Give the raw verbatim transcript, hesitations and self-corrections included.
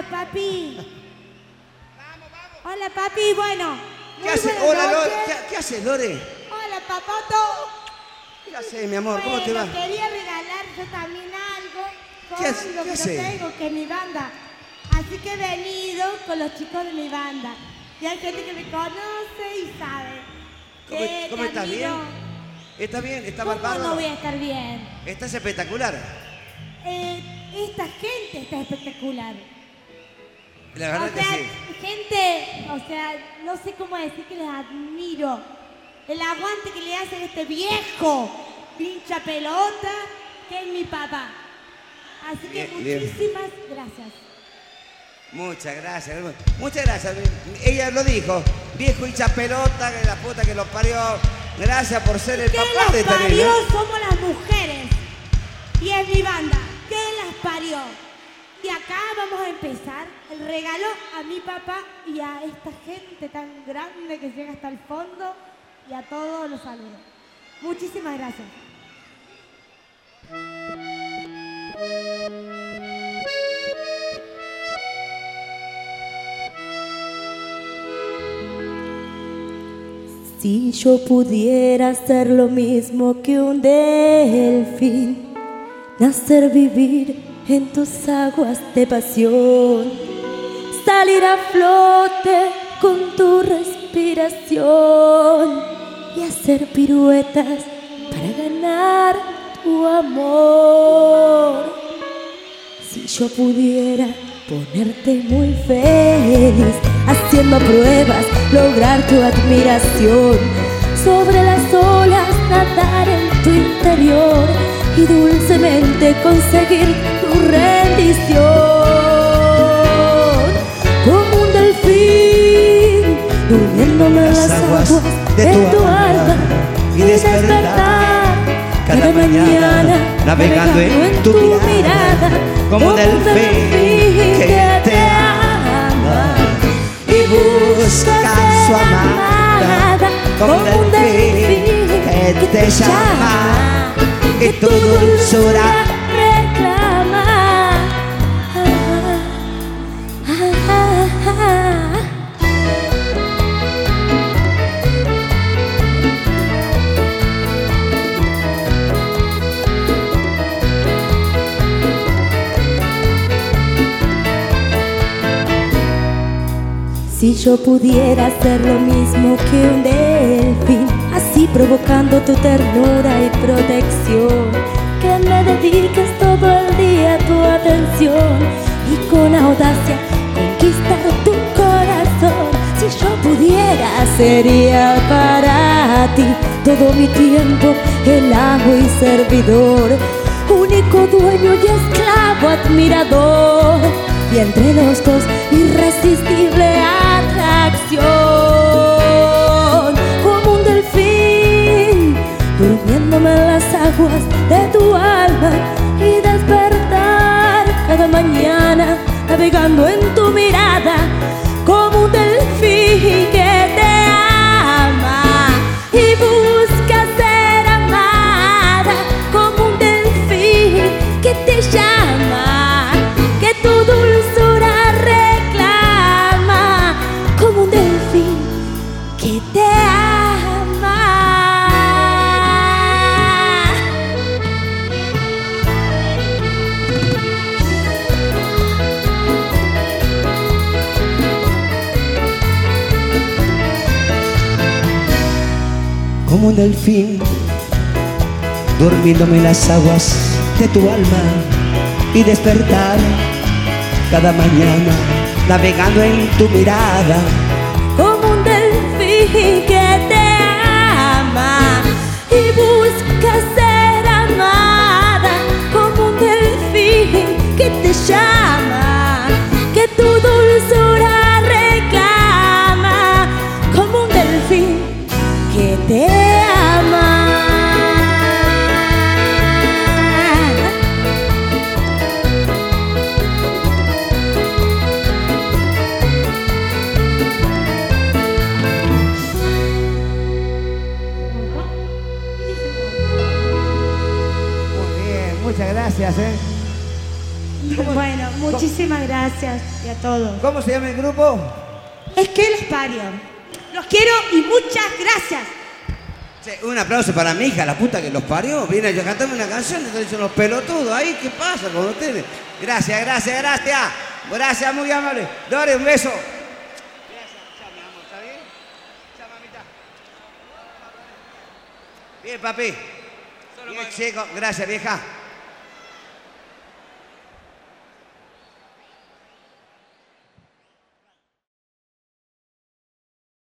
Hola, papi. Hola, papi. Bueno. ¿Qué haces? Hola, Lore. ¿Qué, ¿Qué haces, Lore? Hola, papato. ¿Qué haces, mi amor? ¿Cómo bueno, te va? Quería regalar yo también algo con ¿Qué hace- lo qué que yo hace? tengo, que es mi banda. Así que he venido con los chicos de mi banda. Y hay gente que me conoce y sabe. ¿Cómo, que cómo te estás? admiro. ¿Bien? ¿Estás bien? ¿Estás ¿Cómo bárbaro? no voy a estar bien? Estás espectacular. Eh, esta gente está espectacular. La verdad o que sea, sí. gente, o sea, no sé cómo decir que les admiro. El aguante que le hacen a este viejo pincha pelota, que es mi papá. Así que Bien, bien. muchísimas gracias. Muchas gracias. Muchas gracias. Ella lo dijo. Viejo hincha pelota, que la puta que lo parió. Gracias por ser el ¿Qué papá las de esta parió? niña. Somos las mujeres. Y es mi banda. ¿Qué las parió? Y acá vamos a empezar el regalo a mi papá y a esta gente tan grande que llega hasta el fondo. Y a todos los saludo. Muchísimas gracias. Si yo pudiera hacer lo mismo que un delfín, nacer, vivir en tus aguas de pasión, salir a flote con tu respiración y hacer piruetas para ganar tu amor. Si yo pudiera ponerte muy feliz, haciendo pruebas, lograr tu admiración, sobre las olas nadar en tu interior y dulcemente conseguir tu rendición. Como un delfín, durmiéndome en las aguas de tu alma y despertar cada mañana navegando en tu mirada, como un delfín que te ama y busca su amada, como un delfín que te llama y tu dulzura reclama. Si yo pudiera hacer lo mismo que un delfín, así provocando tu ternura y protección, que me dediques todo el día tu atención y con audacia conquistar tu corazón. Si yo pudiera, sería para ti todo mi tiempo el amo y servidor, único dueño y esclavo admirador, y entre los dos irresistible atracción. Como un delfín, durmiéndome en las aguas de tu alma y despertar cada mañana navegando en tu mirada, como un delfín que te ama y busca ser amada, como un delfín que te llama, que tu dulzura reclama, como un delfín que te ama. Como un delfín, durmiéndome en las aguas de tu alma y despertar cada mañana navegando en tu mirada, Como un delfín que te ama y busca ser amada, como un delfín que te llama, que tu dulzura reclama, como un delfín que te ama. Muy bien, muchas gracias, ¿eh? Bueno, Muchísimas gracias y a todos. ¿Cómo se llama el grupo? Es que los parió. Los quiero y muchas gracias. Che, un aplauso para mi hija, la puta que los parió. Viene a cantarme una canción, están diciendo los pelotudos ahí. ¿Qué pasa con ustedes? Gracias, gracias, gracias. Gracias, muy amable. Dore, un beso. Gracias. Chao, mi amor, ¿está bien? Chao, mamita. Bien, papi. Bien, chico. Gracias, vieja.